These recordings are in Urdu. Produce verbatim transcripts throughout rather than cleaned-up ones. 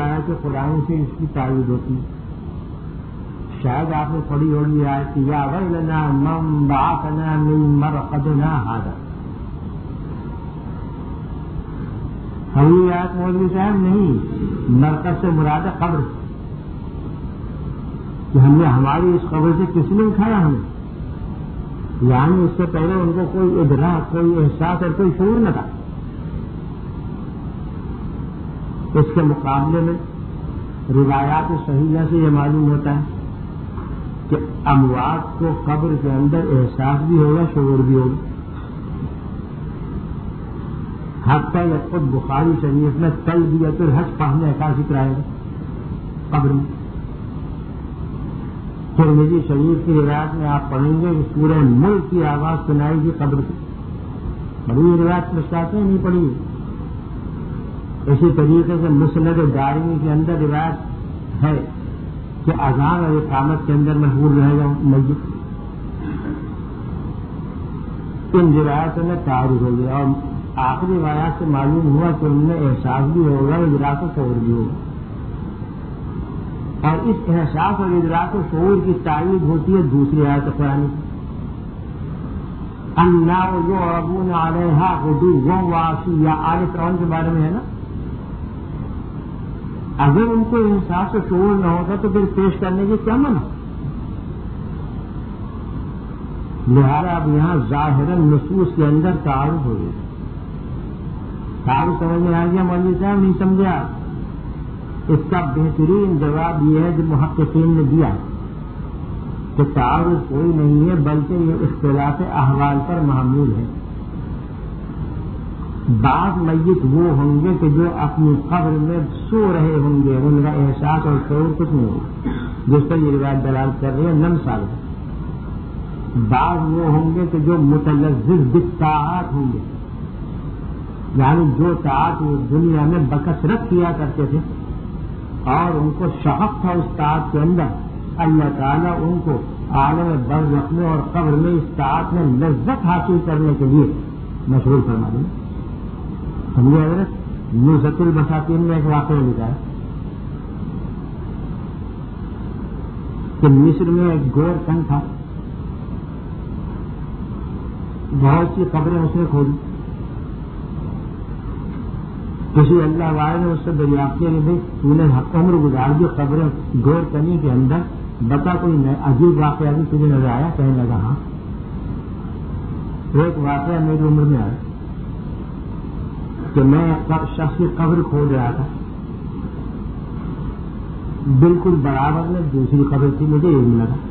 آیت قرآن سے اس کی تائید ہوتی ہے. شاید آپ نے پڑھی ہوگی آیت یا ویلنا من بعثنا من مرقدنا ھذا. ہم یہ آیت مولوی صاحب نہیں، مرکز سے مراد ہے قبر، کہ ہم نے ہماری اس قبر سے کس نے اٹھایا ہمیں، یعنی اس سے پہلے ان کو کوئی ادراک، کوئی احساس اور کوئی شعور نہ تھا. اس کے مقابلے میں روایات صحیحہ سے یہ معلوم ہوتا ہے کہ اموات کو قبر کے اندر احساس بھی ہوگا، شعور بھی ہوگا. حتیٰ یہ خود بخاری شریف میں تلبیۃ الحج پڑھنے کا ذکر آئے گا قبر میں. ترمذی شریف کی روایت میں آپ پڑھیں گے کہ پورے ملک کی آواز سنائی گی قبر کی. بڑی روایت مشکاتے ہیں نہیں پڑھی. اسی طریقے سے مسند دارمی کے اندر روایت ہے کہ اذان اور اقامت کے اندر محفوظ رہے گا مسجد. ان روایتوں میں تعارف ہو گیا اور آخری روایات سے معلوم ہوا کہ ان میں احساس بھی ہوگا اور ادراک و شعور بھی ہوگا. اور اس احساس اور ادراک و شعور کی تائید ہوتی ہے دوسری آیت قرآن کی. النار یعرضون علیہا غدوا وعشیا، آل فرعون کے بارے میں ہے نا. اگر ان کو احساس و شعور نہ ہوتا تو پھر پیش کرنے کی کیا منع. لہذا اب یہاں ظاہراً نصوص کے اندر تعارف ہو گیا. تعارف سمجھ میں آ گیا مولوی صاحب؟ نہیں سمجھا؟ اس کا بہترین جواب یہ ہے جو محققین نے دیا کہ تعارف کوئی نہیں ہے بلکہ یہ اختلاف احوال پر معمول ہے. بعض میت وہ ہوں گے کہ جو اپنی قبر میں سو رہے ہوں گے، ان کا احساس اور شعور کچھ نہیں ہوگا، جس پر یہ روایت دلالت کر رہی ہے نم سال. بعض وہ ہوں گے کہ جو متلذذ بالطاعات ہوں گے، یعنی جو طاعت وہ دنیا میں بکثرت کیا کرتے تھے اور ان کو شوق تھا اس طاعت کے اندر، اللہ تعالیٰ ان کو عالم برزخ میں اور قبر میں اس طاعت میں لذت حاصل کرنے کے لیے مشغول فرما دیں. سمجھے حضرت؟ نزہۃ البساتین میں ایک واقعہ لکھا ہے کہ مصر میں ایک گور کن تھا، بہت سی قبریں اس نے کھولی. کسی اللہ والے نے اس سے دریافت کیا کہ بھائی تو نے عمر گزار دی قبریں گور کنی کے اندر، بتا کوئی عجیب واقعہ بھی تجھے نظر آیا؟ کہنے لگا ہاں. ایک واقعہ میری عمر میں آیا کہ میں ایک شخص کی قبر کھود رہا تھا، بالکل برابر میں دوسری قبر تھی، مجھے یہ نہیں لگا.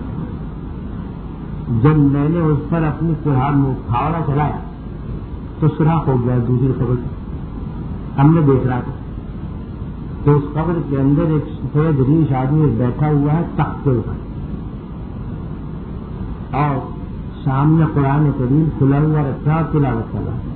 جب میں نے اس پر اپنی پھاوڑا چلایا تو سوراخ ہو گیا دوسری قبر سے. ہم نے دیکھ رہا تھا تو اس قبر کے اندر ایک سفید ریش آدمی بیٹھا ہوا ہے تخت کے اوپر، اور سامنے قرآن کریم کھلا ہوا رکھا اور تلاوت کر رہا ہے.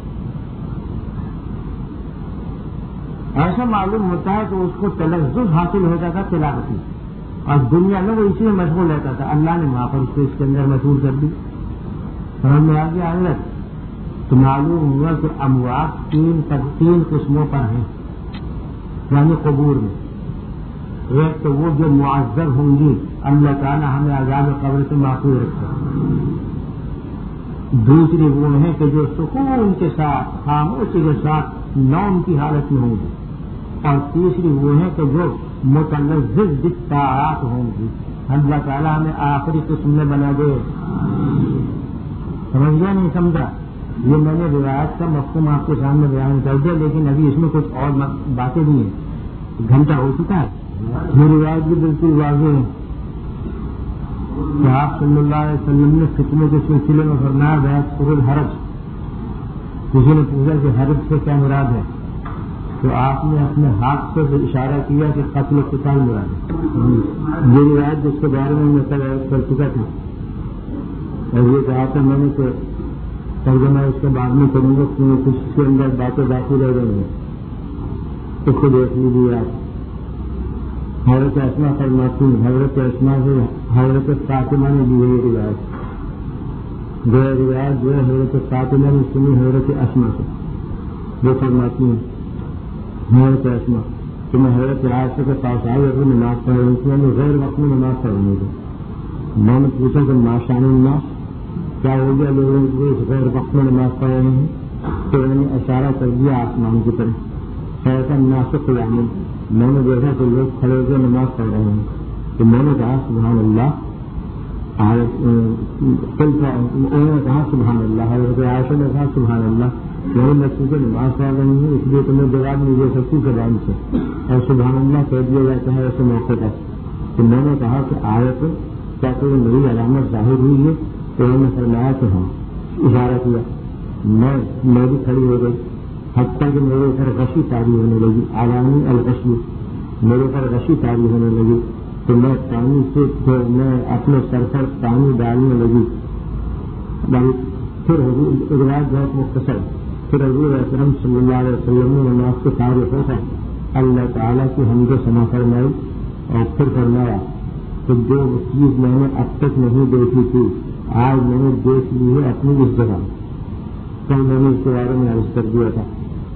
ایسا معلوم ہوتا ہے کہ اس کو تلذذ حاصل ہوتا تھا تلاوت میں، اور دنیا میں وہ اسی میں مشغول رہتا تھا. اللہ نے وہاں پر اس کو اس کے اندر مشغول کر دی. سمجھ میں آ گیا حضرت؟ تو معلوم ہوا کہ اموات تین تین قسموں پر ہیں، یعنی قبور میں. ایک تو وہ جو معذب ہوں گی، اللہ تعالیٰ ہمیں عذاب قبر سے محفوظ رکھے. دوسری وہ ہیں کہ جو سکون کے ساتھ، خاموشی کے ساتھ نوم کی حالت میں ہوں گی. اور تیسری وہ ہے کہ جو متلذذ بالطاعات ہوں گی. اللہ تعالیٰ ہمیں آخری قسم میں بنا دے. سمجھ گیا نہیں سمجھا؟ یہ میں نے روایت کا مفہوم آپ کے سامنے بیان کر دیا، لیکن ابھی اس میں کچھ اور باتیں بھی ہیں. گھنٹہ ہو چکا ہے. یہ روایت بھی بالکل واضح ہے کہ آپ صلی اللہ علیہ وسلم نے فتنے کے سلسلے میں فرمایا بیعت پر الحرج. کسی نے پوچھا کہ حرج سے کیا مراد ہے، تو آپ نے اپنے ہاتھ سے اشارہ کیا کہ قتل و قتال مراد ہے. یہ روایت جس کے بارے میں میں کر چکا تھا اور یہ کہا تھا میں نے کہ ترجمہ اس کے بعد میں کروں گا کیونکہ کچھ کے اندر باتیں باقی رہ رہی ہیں. اس کو دیکھ لیجیے آپ. حضرت اسما فرماتی ہیں، حضرت اسما سے حضرت فاطمہ نے لی ہے یہ روایت. جو روایت جو ہے حضرت فاطمہ نے سنی حضرت اسما سے. وہ فرماتی ہیں حضرت اسما کہ میں حضرت عائشہ کے پاس آئی اور نماز پڑھ رہی تھی، ہمیں غیر وقت میں نماز پڑھنی تھی. میں نے پوچھا کہ ماشاء اللہ کیا ہو گیا لوگوں کو اس غیر وقت میں نماز پڑھ رہے ہیں؟ تو میں نے اشارہ کر دیا آسمان کی طرف، ایسا ناسک قیام. میں نے دیکھا کہ لوگ کھڑے ہو کے نماز پڑھ رہے ہیں. تو میں نے کہا سبحان اللہ. انہوں نے کہا سبحان اللہ. حضرت عائشہ نے کہا سبحان اللہ. میں نے چونکہ نماز پڑھ رہی ہوں اس لیے تمہیں جواب نہیں دے سکتی زبان سے، اور سبحان اللہ کہہ دیا جاتا ہے ایسے موقع پر. تو میں نے کہا کہ آیت کیا کوئی نئی علامت ظاہر ہوئی ہے؟ تو انہوں نے فرمایا کہ ہاں. اشارہ کیا. میں میں بھی کھڑی ہو گئی، حتیٰ کہ میرے اوپر غشی طاری ہونے لگی. عوامی الغشی، میرے اوپر غشی طاری ہونے لگی. تو میں پانی سے میں اپنے سر پر پانی ڈالنے لگی. پھر حضور روایت بہت مختصر. پھر حضور اکرم صلی اللہ علیہ وسلم نے نماز سے فارغ ہو کر اللہ تعالیٰ کی حمد و ثنا فرمائی اور پھر فرمایا کہ جو چیز میں نے اب تک نہیں دیکھی تھی آج میں نے دیکھ لی ہے اپنی اس جگہ. کل میں نے اس کے بارے میں عرض کر دیا تھا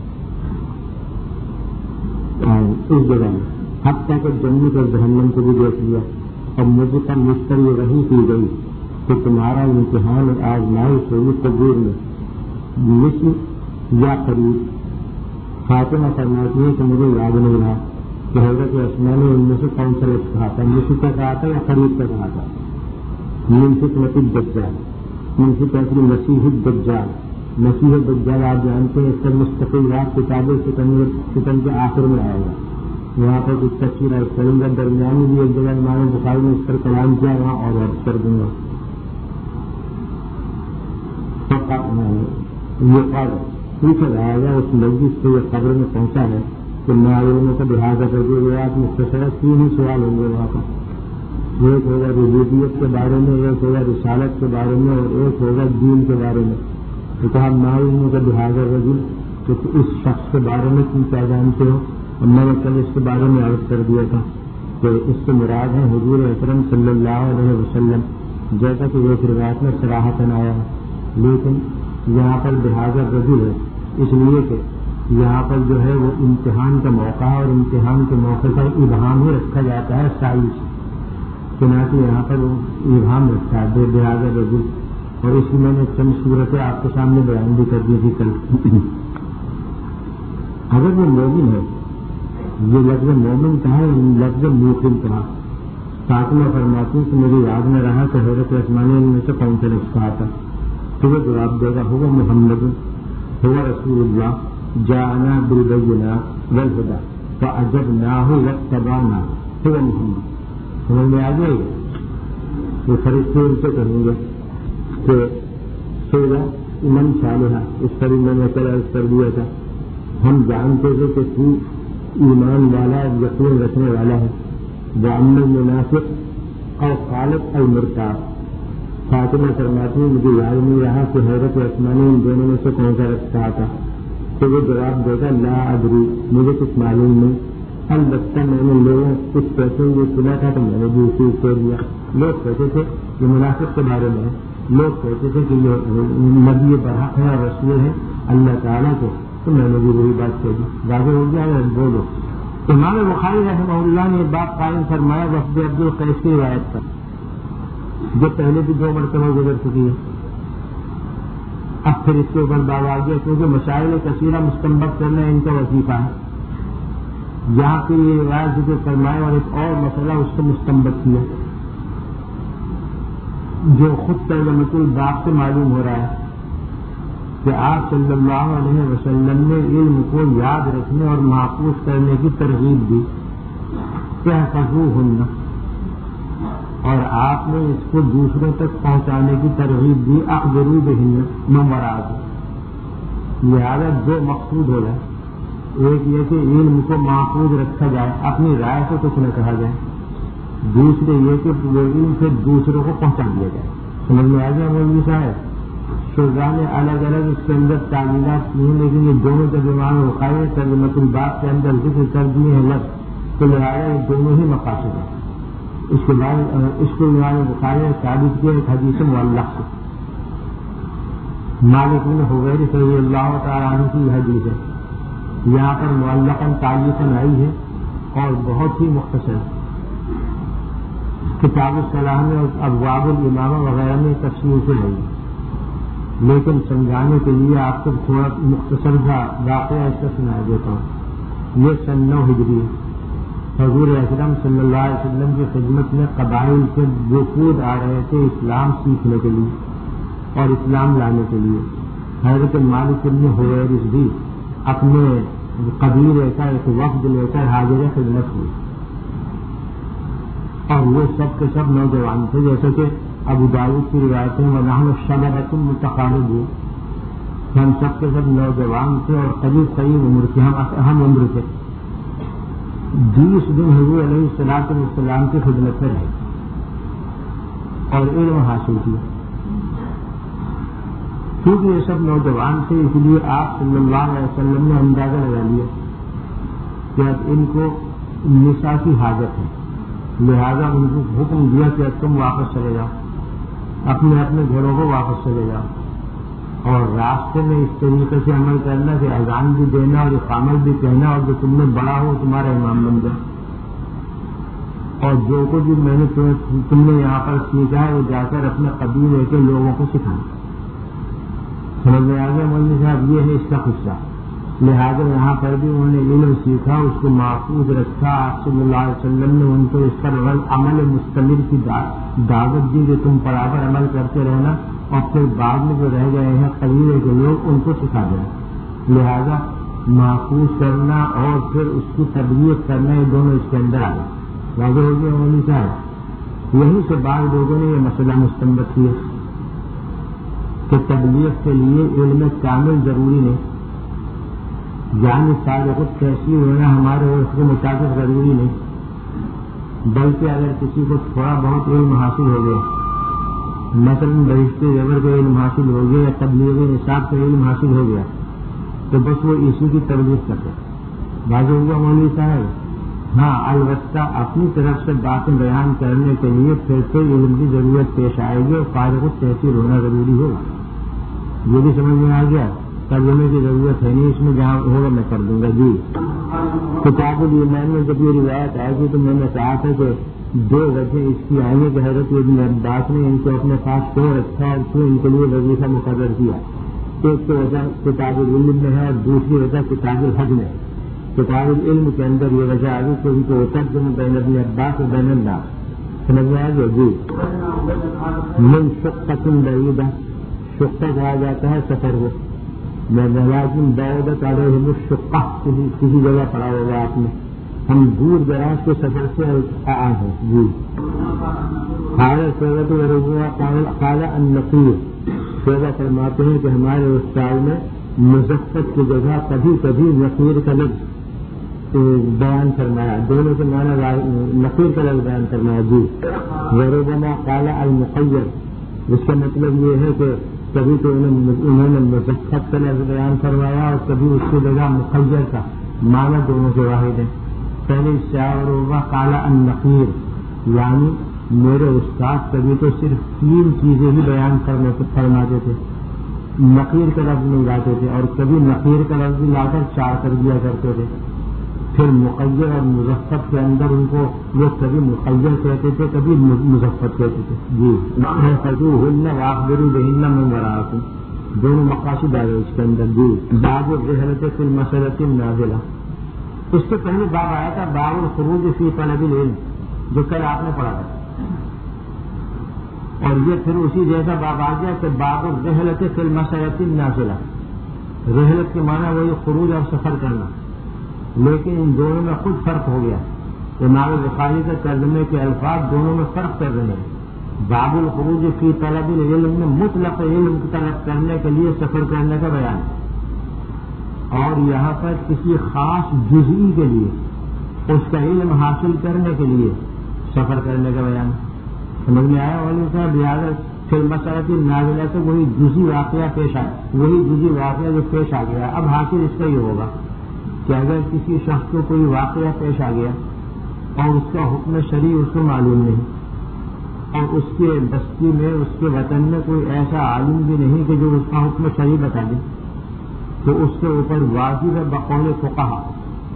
اس جگہ میں، حتیٰ کہ جنت اور جہنم کو بھی دیکھ لیا. اور مجھے پر مجھ پر یہ وحی کی گئی کہ تمہارا امتحان اور آزمائش ہوگی قبور میں مثل یا قریب. فاطمہ فرماتی ہے کہ مجھے یاد نہیں رہا کہ حضرت اسماء نے ان میں سے کون سا لفظ کہا تھا، مثل کا کہا تھا یا قریب کا کہا تھا. منصف نصیب الدجال، منصف اصلی مسیح الدجال. مسیح الدجال آپ جانتے ہیں اس پر مستقل رات کتابیں ستم کے آخر میں آئے گا. وہاں پر کچھ تفصیل ہے کروں گا. درمیان میں بھی ایک جگہ امام بخاری نے اس پر کلام کیا، وہاں اور عرض کر دوں گا. یہ قبر پوچھا جائے گا اس مسجد سے یہ قبر میں پہنچا ہے کہ معلوموں کا لحاظہ کر کے روایات مختصر تین ہی سوال ہوں گے وہاں پر. ایک ہوگا ربوبیت کے بارے میں، ایک ہوگا رسالت کے بارے میں، اور ایک ہوگا دین کے بارے میں. تو کہا معلوموں کا لحاظہ رجل کہ اس شخص کے بارے میں تم کیا جانتے ہو. اور میں نے کل اس کے بارے میں عرض کر دیا تھا کہ اس سے مراد ہے حضور اکرم صلی اللہ علیہ وسلم، جیسا کہ ایک روایت میں صراحتاً آیا ہے. لیکن یہاں پر لہٰذا رجل ہے اس لیے کہ یہاں پر جو ہے وہ امتحان کا موقع ہے، اور امتحان کے موقع پر ابہام ہی رکھا جاتا ہے سائی سے. چنانچہ یہاں پر ابہام رکھا ہے بے لہٰذا رجل. اور اس کی میں نے چند صورتیں آپ کے سامنے بیان بھی کر دی تھی کل. اگر وہ مومن ہے، یہ لفظ مومن کہا ہے، لفظ موقن کہا. فاطمہ فرماتی کہ مجھے یاد میں رہا کہ حضرت اسماء نے ان میں سے کون سا لفظ کہا تھا. تو وہ جواب دے گا ہوا محمد ہوا رسول اللہ جانا بالبینات والہدی فاجبناہ واتبعناہ ہوا محمد. سمجھ میں آ جائے گا. وہ فرشتے ان سے کہیں گے کہ سوگا من صالحہ، اس پر میں نے کل عرض کر دیا تھا ہم جانتے تھے کہ تو ایمان والا اور یقین رکھنے والا ہے. وَأَمَّا الْمُنَافِقُ اور خالق اور مرتاب. فاطمہ فرماتی ہے مجھے یاد نہیں رہا کہ حضرت اسماء نے ان دونوں میں سے کون سا رقص کہا تھا. تو وہ جواب دے گا لا ادری، مجھے کچھ معلوم نہیں. البتہ میں نے لوگوں کچھ کہتے ہوئے سنا تھا تو میں نے بھی اسی کہہ دیا. لوگ کہتے تھے یہ منافق کے بارے میں ہے، لوگ کہتے تھے کہ یہ نبی برحق ہے اور رسول ہے اللہ تعالیٰ کو، تو میں نے بھی وہی بات کہہ دی. واضح ہو گیا ہے. بولو. امام بخاری رحمہ اللہ نے بات قائم فرمایا وفد عبد القیس کی روایت پر، جو پہلے بھی دو مرتبہ گزر چکی ہے. اب پھر اس کے اوپر باب آ گیا کیونکہ مسائل کثیرہ مستنبط کرنا ان کا وظیفہ ہے. یہاں پہ یہ روایت ذکر فرمایا اور ایک اور مسئلہ اس سے مستنبط کیا جو خود ترجمۃ الباب سے معلوم ہو رہا ہے کہ آپ صلی اللہ علیہ وسلم نے علم کو یاد رکھنے اور محفوظ کرنے کی ترغیب دی کہ احفظوہن، اور آپ نے اس کو دوسروں تک پہنچانے کی ترغیب دی اخبروا بہن ممراد. لہٰذا دو مقصود ہو جائے، ایک یہ کہ علم کو محفوظ رکھا جائے، اپنی رائے سے کچھ نہ کہا جائے. دوسرے یہ کہ علم سے دوسروں کو پہنچا دیا جائے. سمجھ میں آ گیا مولوی صاحب؟ شعراء نے الگ الگ اس کے اندر تعمیرات کی ہیں، لیکن یہ دونوں جب امام بخاری ترجمۃ الباب کے اندر ذکر کر دیے ہیں لفظ، تو لہٰذا یہ دونوں ہی مقاصد ہیں. اس کے بعد اس کو امام بخاری نے ثابت کیا ایک حدیث معلق سے. مالک بن حویرث رضی اللہ تعالیٰ عنہ کی حدیث ہے. یہاں پر معلقاً تعلیقاً آئی ہے اور بہت ہی مختصر. کتاب الصلاح میں اور ابواب الامامہ وغیرہ میں تفصیل سے ہے، لیکن سمجھانے کے لیے آپ کو تھوڑا مختصر سا واقعہ اس کا سنا دیتا ہوں. یہ سن نو ہجری حضور اکرم صلی اللہ علیہ وسلم کی خدمت میں قبائل سے وفود آ رہے تھے اسلام سیکھنے کے لیے اور اسلام لانے کے لیے. حضرت مالک بن حویرث بھی اپنے قبیلے کا ایک وفد لے کر حاضر خدمت ہوئی، اور وہ سب کے سب نوجوان تھے، جیسے کہ ابو داؤد کی روایتیں ونحن شبابۃ متقاربون، ہم سب کے سب نوجوان تھے اور قریب قریب عمر کے ہم عمر تھے. بیس دن حضور علیہ الصلوۃ والسلام کی خدمت میں رہے اور علم حاصل کیا. کیونکہ یہ سب نوجوان تھے اس لیے آپ صلی اللہ علیہ وسلم نے اندازہ لگا لیا کہ اب ان کو نساء کی حاجت ہے، لہذا ان کو حکم دیا کہ اب تم واپس چلے جاؤ، اپنے اپنے گھروں کو واپس چلے جاؤ، اور راستے میں اس طریقے سے عمل کرنا کہ اذان بھی دینا اور اقامت بھی کہنا، اور جو تم نے بڑا ہو تمہارا امام بن جائے، اور جو کچھ بھی میں نے تم نے یہاں پر سیکھا ہے وہ جا کر اپنے قبیلے کے لوگوں کو سکھانا. سمجھ میں آ گیا مولوی صاحب؟ یہ ہے اس کا قصہ. لہٰذا یہاں پر بھی انہوں نے علم سیکھا، اس کو محفوظ رکھا. آپ صلی اللہ علیہ وسلم نے ان کو اس پر عمل مستمر کی دعوت دی کہ تم برابر عمل کرتے رہنا، اور پھر بعد میں جو رہ گئے ہیں قبیلے کے لوگ ان کو سکھا دینا. لہذا محفوظ کرنا اور پھر اس کی تبلیغ کرنا، یہ دونوں اس کے اندر آ گئے. واضح ہو گیا مولوی صاحب؟ یہیں سے بعض لوگوں نے یہ مسئلہ مستنبط کیا کہ تبلیغ کے لیے علم کامل ضروری نہیں، یعنی سارے خود تحصیل ہونا ہمارے اس کے مطابق ضروری نہیں، بلکہ اگر کسی کو تھوڑا بہت علم حاصل ہو گیا، مثلاً بہشت زبر کا علم حاصل ہو گیا یا تبلیغ نصاب کا علم حاصل ہو گیا، تو بس وہ اسی کی تبلیغ کرتے. واضح ہوگا مولوی صاحب؟ ہاں، البتہ اپنی طرف سے باتیں بیان کرنے کے لیے پھر سے علم کی ضرورت پیش آئے گی اور فارغ التحصیل ہونا ضروری ہوگا. یہ بھی سمجھ میں آ گیا؟ ترجمے کی ضرورت ہے نہیں اس میں، جہاں ہوگا میں کر دوں گا. جی، کتاب الایمان میں جب یہ روایت آئے گی تو میں نے کہا تھا کہ دو وجہ اس کی آئیں گے کہ حضرت ابن عباس نے ان کو اپنے پاس کیوں رکھا اور کیوں ان کے لیے وظیفہ مقرر کیا. ایک تو وجہ کتاب العلم میں ہے اور دوسری وجہ کتاب الحج میں ہے. کتاب العلم کے اندر یہ وجہ آ گئی کہ ان کو ترجمہ بین ابن عباس اور بین اللہ. سمجھ میں آ گیا؟ جی. من شقۃ بعیدہ، شقہ کہا جاتا ہے سفر کو. میں لازم بعودت علیہم الشقہ، کسی کسی جگہ پڑا ہوگا آپ نے، ہم دور دراز کے سفر سے آئے ہیں. جی. قال سیرت ورضا قال النقیر، شعبہ فرماتے ہیں کہ ہمارے استاد میں مزفت کی جگہ کبھی کبھی نقیر کا لفظ بیان فرمایا، دونوں کے معنی نقیر کا لفظ بیان فرمایا. جی. وربما قال المقیر، اس کا مطلب یہ ہے کہ کبھی تو انہوں نے مزفت کا لفظ بیان فرمایا اور کبھی اس کی جگہ مقیر کا، معنی دونوں سے واحد ہے. پہلے شاعر قال النقیر، یعنی میرے استاد کبھی تو صرف تین چیزیں ہی بیان کرنے سے فرماتے تھے، نقیر کا لفظ نہیں لاتے تھے، اور کبھی نقیر کا لفظ لا کر چار کر دیا کرتے تھے. پھر مقیر اور مظفت کے اندر ان کو وہ کبھی مقیر کہتے تھے کبھی مظفت کہتے تھے. جی. خذوہن واخبروا بہن من وراءکم، دونوں مقاصد آئے اس کے اندر. جی. باب الرحلۃ فی المسألۃ النازلہ، اس سے پہلے باب آیا تھا باب الخروج فی طلب العلم، جو کل آپ نے پڑھا تھا، اور یہ پھر اسی جیسا باب آ گیا کہ باب الرحلۃ فی المسألۃ النازلہ. رحلت کے معنی وہی خروج اور سفر کرنا، لیکن ان دونوں میں خود فرق ہو گیا. امام بخاری کے ترجمے کے الفاظ دونوں میں فرق کر رہے ہیں. باب الخروج فی طلب العلم میں مطلق علم کی طلب کرنے کے لیے سفر کرنے کا بیان، اور یہاں پر کسی خاص جزئی کے لیے اس کا علم حاصل کرنے کے لیے سفر کرنے کا بیان. سمجھ میں آیا والے صاحب؟ لہٰذا پھر مسألۃ النازلہ سے وہی جزئی واقعہ پیش آیا، وہی جزئی واقعہ جو پیش آ گیا. اب حاصل اس کا یہ ہوگا کہ اگر کسی شخص کو کوئی واقعہ پیش آ گیا اور اس کا حکم شرعی اس کو معلوم نہیں، اور اس کے بستی میں اس کے وطن میں کوئی ایسا عالم بھی نہیں کہ جو اس کا حکم شرعی بتا دے، تو اس کے اوپر واجب ہے بقول فقہا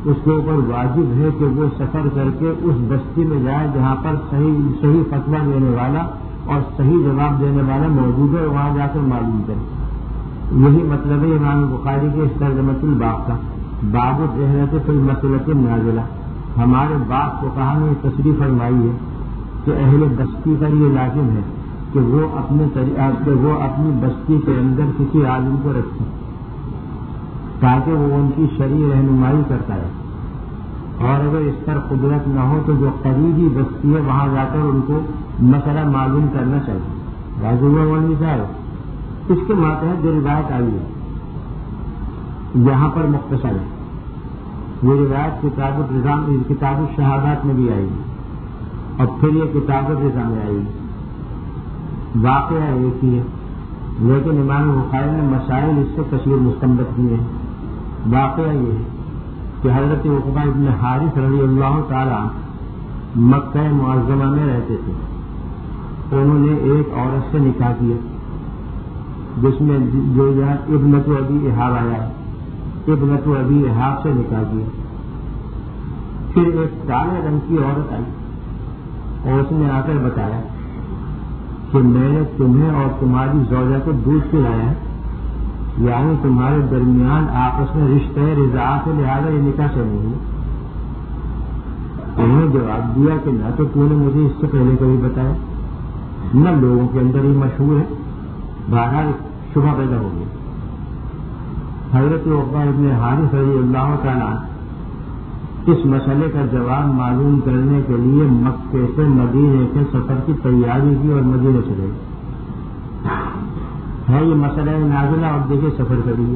اس کے اوپر واجب ہے کہ وہ سفر کر کے اس بستی میں جائے جہاں پر صحیح صحیح فتویٰ دینے والا اور صحیح جواب دینے والا موجود ہے، وہاں جا کر معلوم کرے۔ یہی مطلب ہے امام بخاری کے اس ترجمۃ الباب کا، باب الرحلۃ فی المسئلۃ النازلہ۔ ہمارے باپ کو کہا نے تصریح فرمائی ہے کہ اہل بستی کا یہ لازم ہے کہ وہ اپنے کہ وہ اپنی بستی کے اندر کسی عالم کو رکھیں تاکہ وہ ان کی شرعی رہنمائی کرتا ہے، اور اگر اس پر قدرت نہ ہو تو جو قریبی بستی ہے وہاں جا کر ان کو مسئلہ معلوم کرنا چاہیے۔ واضح ہوا صاحب، اس کے ماتحت جو روایت آئی ہے یہاں پر مختصر ہے، یہ روایت کتاب الرضا کتاب الشہادات میں بھی آئی اور پھر یہ کتاب الرضا میں آئی۔ واقعہ ایک ہی ہے لیکن امام بخاری نے مسائل اس سے کثیر مستنبط کیے ہیں۔ واقعہ یہ ہے کہ حضرت عقبہ ابن حارث رضی اللہ تعالیٰ مکہ معظمہ میں رہتے تھے۔ انہوں نے ایک عورت سے نکاح کیا جس میں جو یہاں ابنت ابی احاب آیا ہے، ابنت ابی احاب سے نکاح کیا۔ پھر ایک کالے رنگ کی عورت آئی اور اس نے آ کر بتایا کہ میں نے تمہیں اور تمہاری زوجہ کو دودھ پلایا ہے، یعنی تمہارے درمیان آپس میں رشتہ رضا سے لہٰذا یہ نکاح سے نہیں۔ انہوں نے جواب دیا کہ نہ تو تو نے مجھے اس سے پہلے کبھی بتایا، نہ لوگوں کے اندر ہی مشہور ہے، بہرحال شبہ پیدا ہو گیا۔ حضرت عقبہ ابن حارث رضی اللہ تعالیٰ اس مسئلے کا جواب معلوم کرنے کے لیے مکے سے مدینے کے سفر کی تیاری کی اور مدینے چلے ہے یہ مسئلہ نازلہ، اور دیکھے سفر کریے،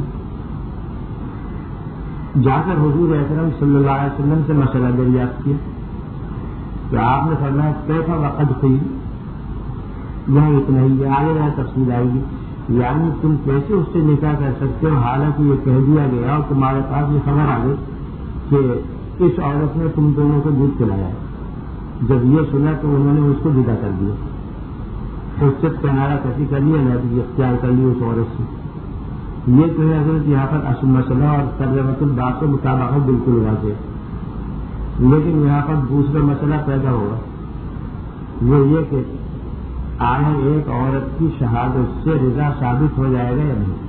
جا کر حضور اکرم صلی اللہ علیہ وسلم سے مسئلہ دریافت کیا کہ آپ نے فرمایا کیسا وقت ہوئی، یہاں اتنا ہی آگے رہا تفصیل آئے گی، یعنی تم کیسے اس سے نکاح کر سکتے ہو حالانکہ یہ کہہ دیا گیا اور تمہارے پاس یہ خبر آ گئی کہ اس عورت نے تم دونوں کو دودھ پلایا ہے۔ جب یہ سنا تو انہوں نے اس کو جدا کر دیا، اس سے کنارہ کسی کر لیا، نہ اختیار کر لی اس عورت سے۔ یہ تو ہے حضرت یہاں پر اصل مسئلہ اور ترجمۃ الباب سے مطابقت بالکل واضح، لیکن یہاں پر دوسرا مسئلہ پیدا ہوگا، وہ یہ کہ آیا ایک عورت کی شہادت سے رضا ثابت ہو جائے گا یا نہیں؟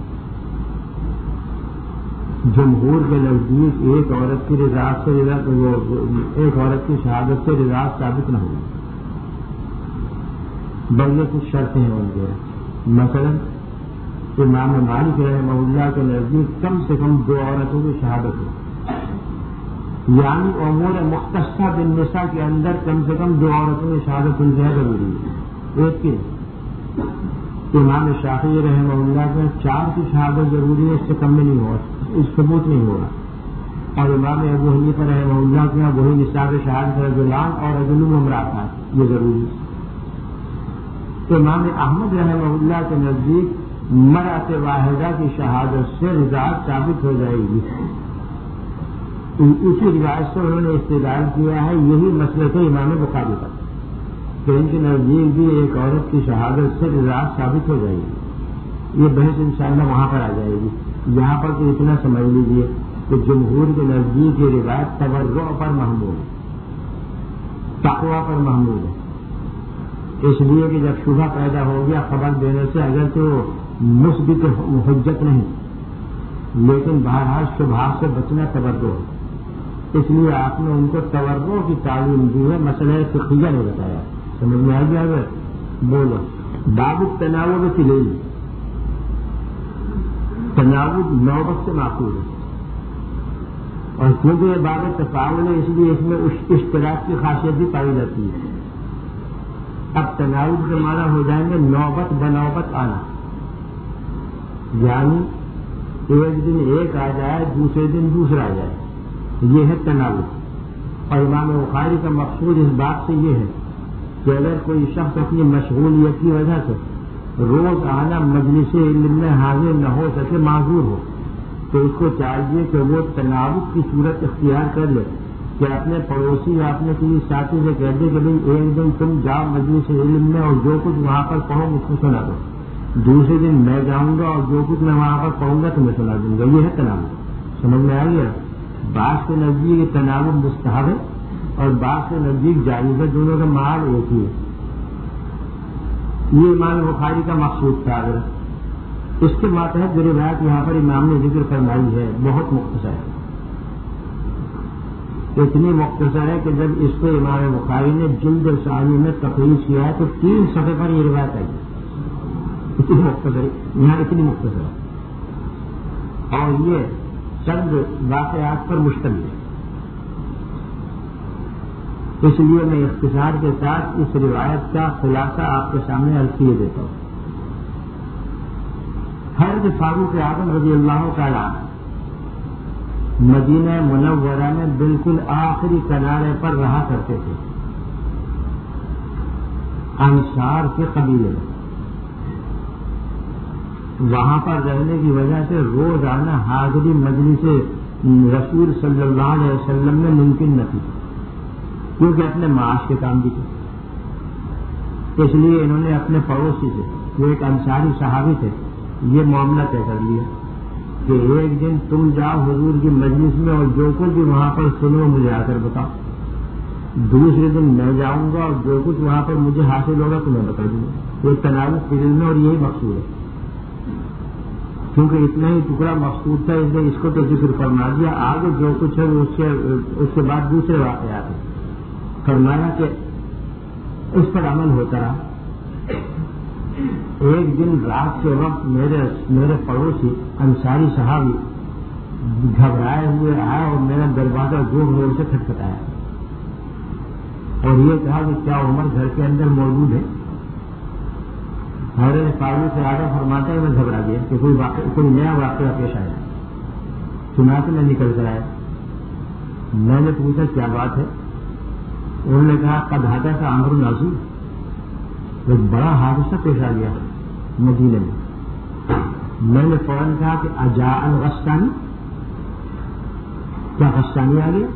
جمہور کے نزدیک ایک عورت کی رضا سے رضا ایک عورت کی شہادت سے رضا ثابت نہ ہوگی، بلکہ کچھ شرطیں ہیں ان کے۔ مثلا امام مالک رحمہ اللہ کے نزدیک کم سے کم دو عورتوں کی شہادت ہو، یعنی امور مختصہ بالنساء کے اندر کم سے کم دو عورتوں کی شہادت انتہائی ضروری ہے۔ ایک کی امام شافعی رحمہ اللہ میں چار کی شہادت ضروری ہے، اس سے کم میں نہیں ہوگا، اس ثبوت نہیں ہوگا، اور امام ابو حنیفہ رحمہ اللہ کے یہاں وہی نصاب شہادت رجلان اور رجل و امرأتان یہ ضروری ہے۔ امام احمد رحمہ اللہ کے نزدیک مرأت واحدہ کی شہادت سے رضا ثابت ہو جائے گی۔ اسی روایت سے انہوں نے استدلال کیا ہے، یہی مسئلہ ہے امام بخاری کا کہ ان کے نزدیک بھی ایک عورت کی شہادت سے رضا ثابت ہو جائے گی۔ یہ بحث انشاءاللہ وہاں پر آ جائے گی۔ یہاں پر تو اتنا سمجھ لیجیے کہ جمہور کے نزدیک یہ روایت تورع پر محمول ہے، تقویٰ پر محمول ہے، اس لیے کہ جب شبہ پیدا ہو گیا خبر دینے سے اگر تو مثبت حجت نہیں، لیکن بہرحال شبہ سے بچنا تورع ہے، اس لیے آپ نے ان کو تورع کی تعلیم دی ہے، مسئلہ فقہیہ نے بتایا۔ سمجھ میں آ گیا؟ اگر بولو باب التناوب کی لے لی، تناوب نوبت سے معقول ہے، اور کیونکہ یہ باب تفاعل ہے اس لیے اس میں اشتراک کی خاصیت بھی پائی جاتی ہے۔ اب تناوب کے معنی ہو جائیں گے نوبت بنوبت آنا، یعنی ایک دن ایک آ جائے دوسرے دن دوسرا آ جائے، یہ ہے تناوب۔ اور امام بخاری کا مقصود اس بات سے یہ ہے کہ اگر کوئی شخص اپنی مشغولیت کی وجہ سے روز آنا مجلس علم میں حاضر نہ ہو سکے، معذور ہو، تو اس کو چاہیے کہ وہ تناوب کی صورت اختیار کر لے کہ اپنے پڑوسی یا اپنے کسی ساتھی سے کہہ دے کہ بھائی ایک دن تم جاؤ مجلس علم میں اور جو کچھ وہاں پر پڑھو مجھ کو سنا دو، دوسرے دن میں جاؤں گا اور جو کچھ میں وہاں پر پڑھوں گا تمہیں سنا دوں گا۔ یہ ہے تناوب، سمجھ میں آ گیا؟ بعض کے نزدیک تناول مستحب ہے اور بعض کے نزدیک جائز ہے، دونوں کا مال ایک ہی ہے۔ یہ امام بخاری کا مقصود تھا۔ اس کے ماتحت جو روایت یہاں پر امام نے ذکر فرمائی ہے بہت مختصر ہے، اتنی مختصر ہے کہ جب اس کو امام بخاری نے جلد ثانی میں تخریج کیا ہے تو تین صفحے پر یہ روایت آئی، اتنی مختصر یہاں اتنی مختصر ہے اور یہ چند واقعات پر مشتمل ہے۔ اس لیے میں اختصار کے ساتھ اس روایت کا خلاصہ آپ کے سامنے عرض کیے دیتا ہوں۔ حضرت فاروق اعظم رضی اللہ تعالیٰ مدینہ منورہ میں بالکل آخری کنارے پر رہا کرتے تھے، انصار کے قبیلے میں۔ وہاں پر رہنے کی وجہ سے روزانہ حاضری مجلس رسول صلی اللہ علیہ وسلم میں ممکن نہ تھی، کیونکہ اپنے معاش کے کام بھی تھے۔ اس لیے انہوں نے اپنے پڑوسی سے، جو ایک انصاری صحابی تھے، یہ معاملہ طے کر لیا کہ ایک دن تم جاؤ حضور کی مجلس میں اور جو کچھ بھی وہاں پر سنو مجھے آ کر بتاؤ، دوسرے دن میں جاؤں گا اور جو کچھ وہاں پر مجھے حاصل ہوگا تمہیں بتا دوں گا۔ یہ تناول کے دل میں اور یہی مقصود ہے، کیونکہ اتنا ہی ٹکڑا مقصود تھا، اس نے اس کو تو ذکر فرما دیا، آگے جو کچھ ہے اس سے اس کے بعد دوسرے واقعات ہیں۔ فرمایا کہ اس پر عمل ہوتا رہا۔ ایک دن رات کے وقت میرے میرے پڑوسی انصاری صحابی گھبرائے ہوئے آئے اور میرا دروازہ زور زور سے کھٹکھٹایا اور یہ کہا کہ کیا عمر گھر کے اندر موجود ہے؟ حضرت فاروق اعظم فرماتا ہے میں گھبرا گیا کہ کوئی واقع کوئی نیا واقعہ پیش آیا، سنا کے میں نکل کر آیا۔ میں نے پوچھا کیا بات ہے؟ انہوں نے کہا قد حدث امر عظیم، ایک بڑا حادثہ پیش آ گیا مدینے میں۔ میں نے فوراً کہا کہ اجاء الغسانی، کیا غسانی آ گیا؟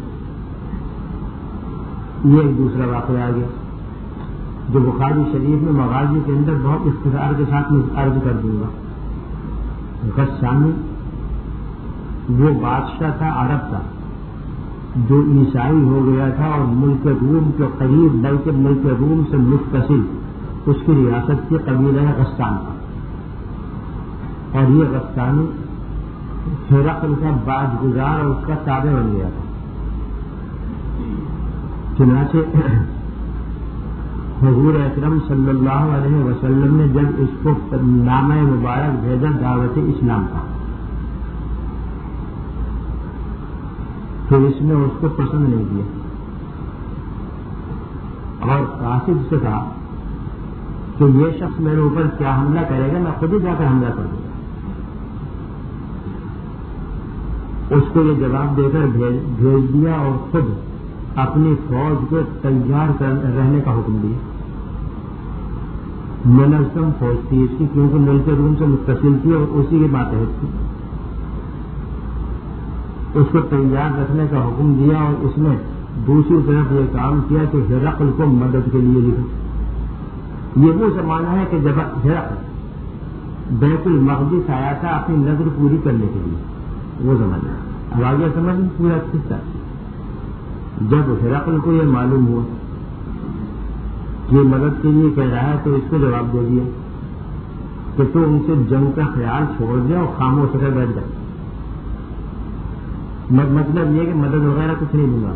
یہ ایک دوسرا واقعہ آ گیا جو بخاری شریف میں مغازی کے اندر بہت اختصار کے ساتھ میں عرض کر دوں گا۔ غسانی وہ بادشاہ تھا، عرب کا، جو عیسائی ہو گیا تھا اور ملک روم کے قریب بلکہ ملک روم سے متصل اس کی ریاست کے قبیلہ غسان تھا، اور یہ غسانی ہرقل کا باج گزار اور اس کا تابع بن گیا تھا۔ چنانچہ حضور اکرم صلی اللہ علیہ وسلم نے جب اس کو نامہ مبارک بھیجا دعوت اسلام کا، تو اس نے اس کو پسند نہیں کیا اور قاصد سے کہا کہ یہ شخص میرے اوپر کیا حملہ کرے گا، میں خود ہی جا کر حملہ کر دوں گا۔ اس کو یہ جواب دے کر بھیج دیا اور خود اپنی فوج کو تیار کر رہنے کا حکم دیا۔ منظم فوج تھی اس کی، کیونکہ ملک روم سے متصل تھی اور اسی کے ماتحت تھی۔ اس کو تیار رکھنے کا حکم دیا اور اس نے دوسری طرف یہ کام کیا کہ ہرقل کو مدد کے لیے لکھا۔ یہ وہ زمانہ ہے کہ جب ہرقل بیت المقدس آیا تھا اپنی نظر پوری کرنے کے لیے، وہ زمانہ ہے۔ اب آگے سمجھ پورا قصہ۔ جب ہرقل کو یہ معلوم ہوا کہ مدد کے لیے کہہ رہا ہے تو اس کو جواب دے دیا کہ تو ان سے جنگ کا خیال چھوڑ دے اور خاموش ہو کر بیٹھ جائے۔ مطلب یہ کہ مدد وغیرہ کچھ نہیں دوں گا۔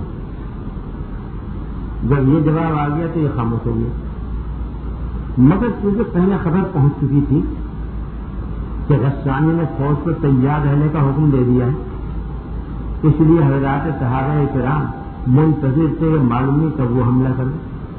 جب یہ جواب آ گیا تو یہ خاموش ہو گیا، مگر کیونکہ پہلے خبر پہنچ چکی تھی کہ غسانی نے فوج کو تیار رہنے کا حکم دے دیا ہے، اس لیے حضرات صحابہ کرام منتظر تھے کہ معلوم نہیں کب وہ حملہ کرے۔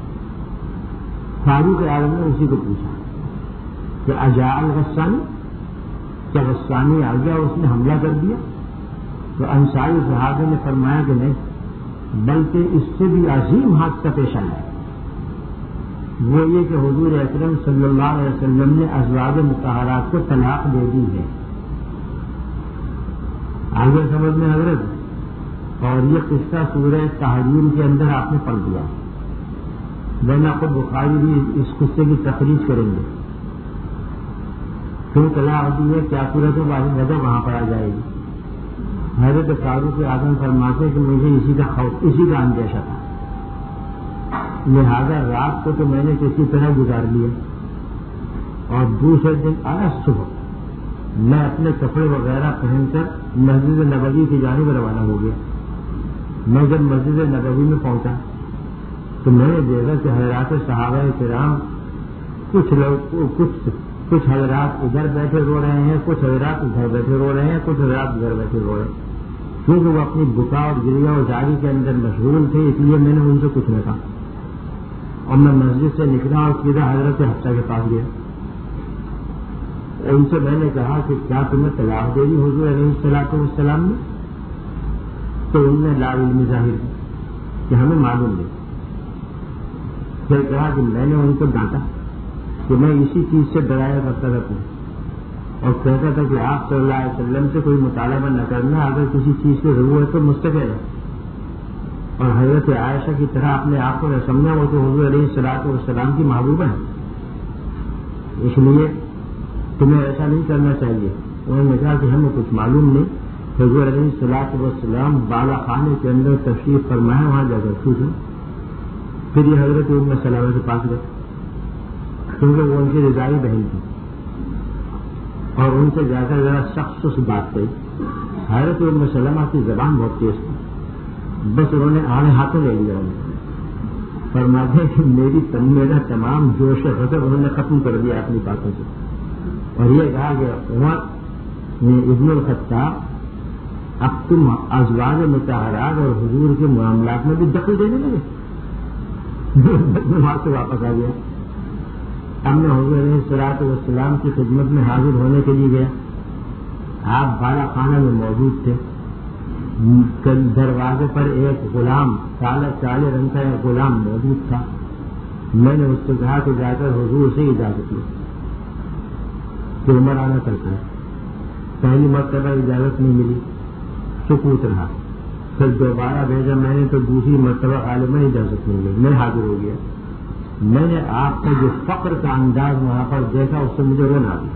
فاروق اعظم نے اسی کو پوچھا کہ اجاء الغسانی، کیا غسانی آ گیا اور اس نے حملہ کر دیا؟ تو انصاری صحابہ نے فرمایا کہ نہیں، بلکہ اس سے بھی عظیم حادثہ پیش آیا ہے، وہ یہ کہ حضور اکرم صلی اللہ علیہ وسلم نے ازواج مطہرات کو طلاق دے دی ہے۔ آگے سمجھ میں حضرت، اور یہ قصہ سورہ تحریم کے اندر آپ نے پڑھ دیا، ورنہ خود بخاری بھی اس قصے کی تخریج کریں گے۔ پھر طلاق دی ہے کیا صورت ہے وجہ وہاں پر آ جائے گی۔ حضرت فاروق اعظم فرماتے کہ مجھے اسی کا خوف، اسی کا اندیشہ تھا، لہذا رات کو تو میں نے کسی طرح گزار لیا اور دوسرے دن آج صبح میں اپنے کپڑے وغیرہ پہن کر مسجد نبوی کی جانب روانہ ہو گیا۔ میں جب مسجد نبوی میں پہنچا تو میں نے دیکھا کہ حضرات صحابہ کرام کچھ لوگ کچھ کچھ حضرات ادھر بیٹھے رو رہے ہیں، کچھ حضرات ادھر بیٹھے رو رہے ہیں، کچھ حضرات ادھر بیٹھے رو رہے ہیں، کیونکہ وہ اپنی بکا اور گریا اور جاری کے اندر مشغول تھے، اس لیے میں نے ان سے کچھ نہ کہا اور میں مسجد سے نکلا اور سیدھا حضرت حفصہ کے پاس گیا۔ ان سے میں نے کہا کہ کیا تمہیں طلاق دے دی حضور علیہ الصلوۃ والسلام نے؟ تو ان نے لا علمی ظاہر کی کہ ہمیں معلوم نہیں۔ پھر کہا کہ میں نے ان کو ڈانٹا کہ میں اسی چیز سے ڈرایا کرتا تھا اور کہتا تھا کہ آپ صلی اللہ علیہ وسلم سے کوئی مطالبہ نہ کرنا، اگر کسی چیز کی ضرورت ہے تو مجھ سے کہنا۔ اور حضرت عائشہ کی طرح اپنے آپ کو نہ سمجھا، وہ تو حضور علیہ الصلوۃ والسلام کی محبوبہ ہے، اس لیے تمہیں ایسا نہیں کرنا چاہیے۔ انہوں نے کہا کہ ہمیں کچھ معلوم نہیں۔ حضور علیہ الصلوۃ والسلام بالا خانے کے اندر تشریف فرمائے، وہاں جا کر پوچھا۔ پھر یہ حضرت ام سلمہ کے پاس گئے کیونکہ وہ ان کی رضائی بہن تھی اور ان سے جا کر ذرا سخت سے بات کہی۔ حضرت ام سلمہ کی زبان بہت تیز تھی، بس انہوں نے آنے ہاتھوں لے لیا، فرماتے کہ میری میرا تمام جوش غضب انہوں نے ختم کر دیا اپنی باتوں سے، اور یہ کہا کہ عمر ابن الخطاب اب تم ازواج مطہرات اور حضور کے معاملات میں بھی دخل دینے لگے۔ وہاں سے واپس آ گیا۔ اب میں حضور علیہ الصلوۃ والسلام کی خدمت میں حاضر ہونے کے لیے گیا۔ آپ بالا خانہ میں موجود تھے۔ دروازے پر ایک غلام، کالا کالے رنگ کا ایک غلام موجود تھا۔ میں نے اس سے کہا کہ جا کر حضور سے اجازت لی کہ عمر آنا کرتا ہے۔ پہلی مرتبہ اجازت نہیں ملی، سکوت رہا۔ پھر دوبارہ بھیجا میں نے تو دوسری مرتبہ غالباً اجازت نہیں ملی، میں حاضر ہو گیا۔ میں نے آپ کا جو فقر کا انداز وہاں پر دیکھا اس سے مجھے رونا آیا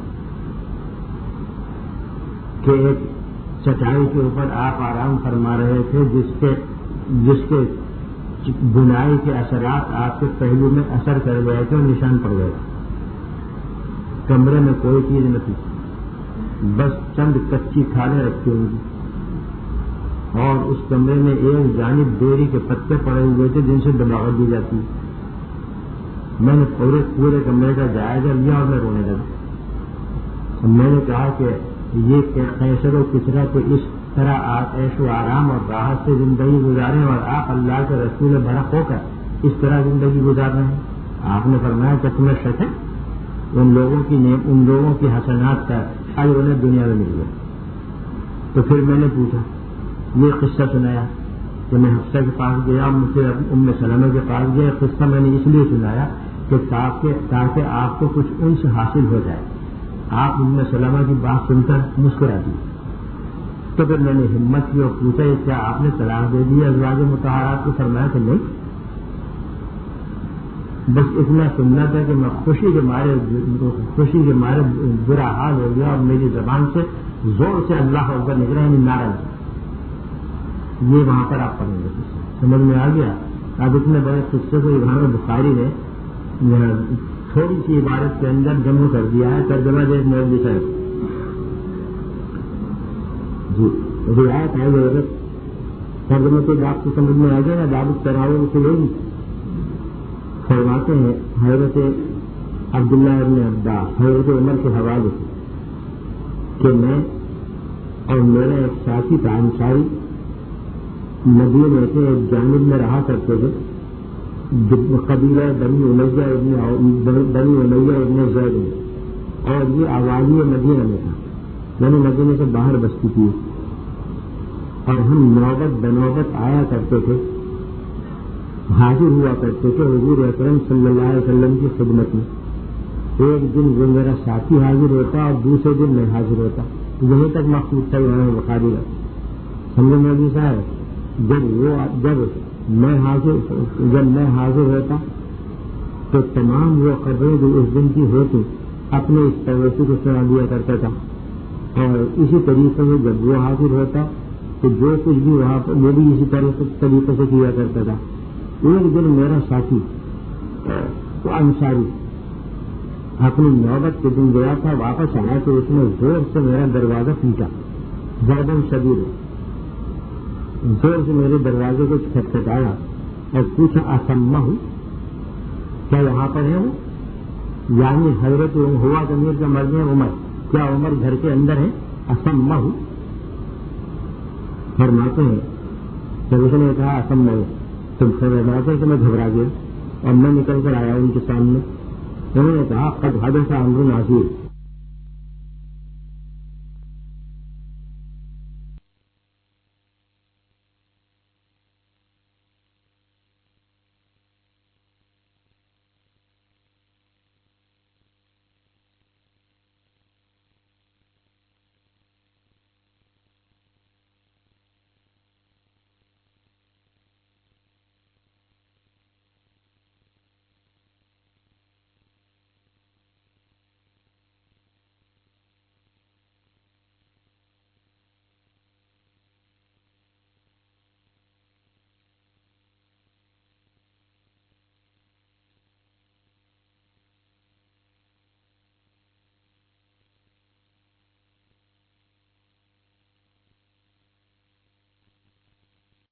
کہ ایک چٹائی کے اوپر آپ آرام فرما رہے تھے جس کے جس کے بنائی کے اثرات آپ کے پہلو میں اثر کر گئے تھے اور نشان پڑ گئے تھے۔ کمرے میں کوئی چیز نہ تھی، بس چند کچی کھالیں رکھی ہوئی تھی اور اس کمرے میں ایک جانب بیری کے پتے پڑے ہوئے تھے جن سے دباغت دی جاتی۔ میں نے پورے پورے کمرے کا جائزہ لیا اور میں رونے لگا۔ میں نے کہا کہ یہ قیصر و کسریٰ کو اس طرح عیش و آرام اور راحت سے زندگی گزاریں اور آپ اللہ کے رسول برق ہو کر اس طرح زندگی گزار رہے ہیں۔ آپ نے فرمایا کہ تمہیں شک ہے؟ ان لوگوں کی ان لوگوں کی حسنات کا اجر انہیں دنیا میں مل گیا۔ تو پھر میں نے پوچھا، یہ قصہ سنایا کہ میں حفصہ کے پاس گیا، پھر ام سلمہ کے پاس گیا۔ قصہ میں نے اس لیے سنایا کہ تاکہ تاکہ آپ کو کچھ انس حاصل ہو جائے۔ آپ ام سلمہ کی بات سن کر مسکرا دی۔ تو پھر میں نے ہمت کی اور پوچھا کیا آپ نے طلاق دے دی ازواج مطہرات کو؟ فرمایا کہ نہیں، بس اتنا سننا تھا کہ میں خوشی کے مارے خوشی کے مارے برا حال ہو گیا اور میری زبان سے زور سے اللہ اکبر نکلا، یعنی نعرہ۔ یہ وہاں پر آپ پڑھیں گے، سمجھ میں آ گیا۔ اب اتنے بڑے قصے کو امام بخاری نے تھوڑی سی عبارت کے اندر جمع کر دیا ہے۔ ترجمہ دے مولوی صاحب جی روایت ہے ضرورت ترجمہ کے آپ کو سمجھ میں آ گیا نا۔ باب التراویح کے لوگ فرماتے ہیں حضرت عبداللہ ابن عباس حضرت عمر کے حوالے سے کہ میں اور میرا ایک ساتھی تھا انصاری مدینے کے ایک جانب میں رہا کرتے تھے، قبیلہ بنی امیہ ابن بنی امیہ ابن زید میں، اور یہ آبادی مدینہ میں تھا، یعنی مدینے سے باہر بستی تھی، اور ہم نوبت بنوبت آیا کرتے تھے، حاضر ہوا کرتے تھے حضور اکرم صلی اللہ علیہ وسلم کی خدمت میں۔ ایک دن وہ میرا ساتھی حاضر ہوتا اور دوسرے دن میں حاضر ہوتا، یہیں تک مخصوص تھا امام بخاری کا۔ سمجھے مولوی صاحب، جب وہ جب میں حاضر جب میں حاضر ہوتا تو تمام وہ خبریں جو اس دن کی ہوتی اپنے اس پیوسی کو سنا دیا کرتا تھا، اور اسی طریقے سے جب وہ حاضر ہوتا کہ جو کچھ بھی وہاں پر وہ بھی اسی طرح طریقے سے کیا کرتا تھا. ایک دن میرا ساتھی تو انصاری اپنی نوبت کے دن گیا تھا, واپس آیا تو اس نے زور سے میرا دروازہ پیٹا, ضرباً شدید, زور سے میرے دروازے کو کھٹکھٹایا اور پوچھا اسمہ ہوں, کیا یہاں پر ہے وہ؟ یعنی حضرت ہوا امیر کا مرد ہے عمر, کیا عمر گھر کے اندر ہے؟ اسمہ ہوں. فرماتے ہیں جب اس نے کہا اسمہ ہوں تو فرماتے ہیں کہ میں گھبرا گیا اور میں نکل کر آیا ان کے سامنے. انہوں نے کہا قد حدث امر عظیم,